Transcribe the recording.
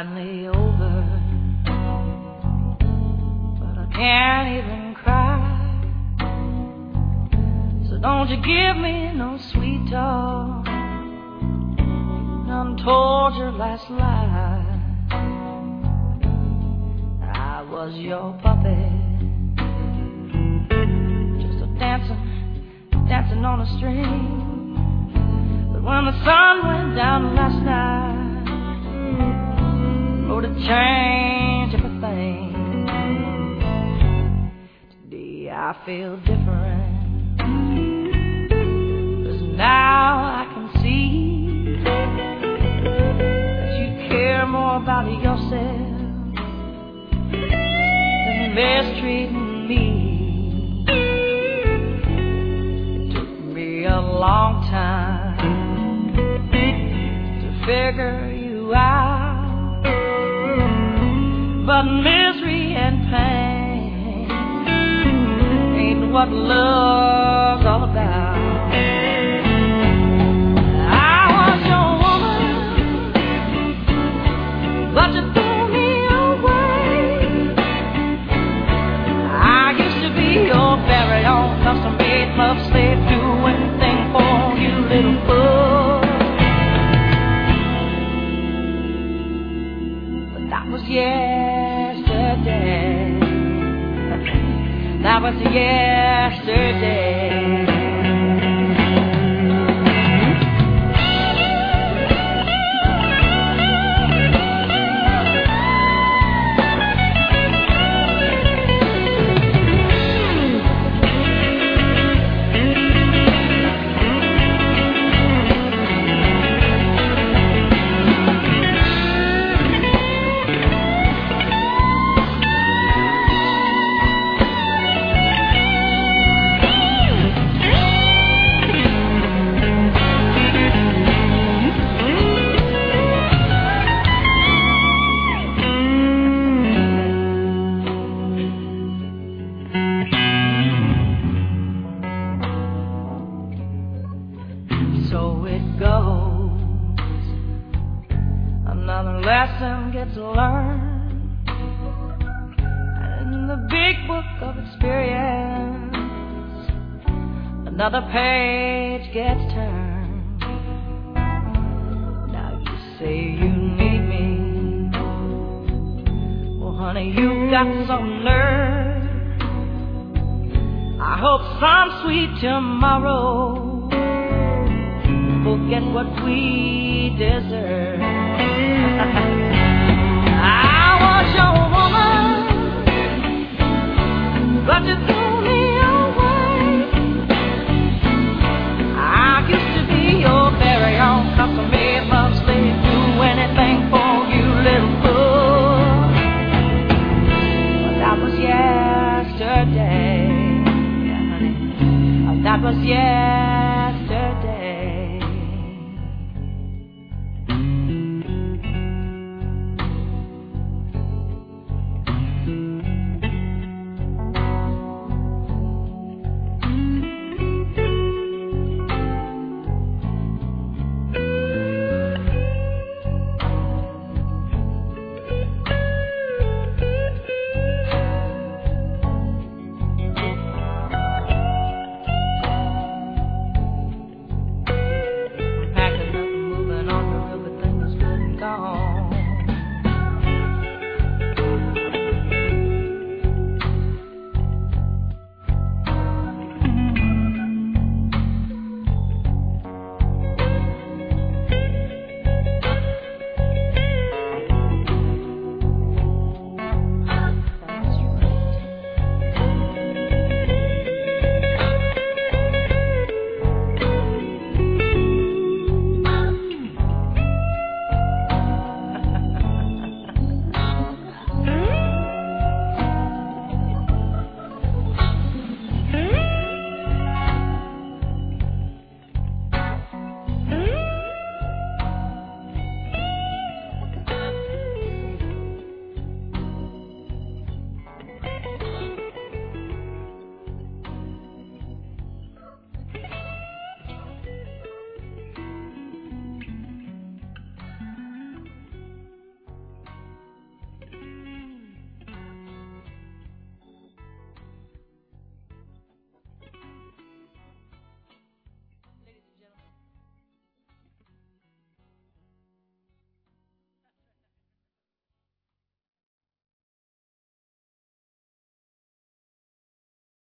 finally over, but I can't even cry. So don't you give me no sweet talk, none told your last lie. I was your puppet, just a dancing on a string. But when the sun went down last night, oh, to change everything. Today I feel different, 'cause now I can see that you care more about yourself than mistreating me. It took me a long time to figure you out, but misery and pain ain't what love's all about. I was your woman, but you threw me away. I used to be your very own custom-made love slave, do anything for you, little fool. But that was yesterday. That was yesterday. So it goes, another lesson gets learned, and in the big book of experience, another page gets turned. Now you say you need me, well honey, you got some nerve. I hope some sweet tomorrow we'll get what we deserve. I was your woman, but you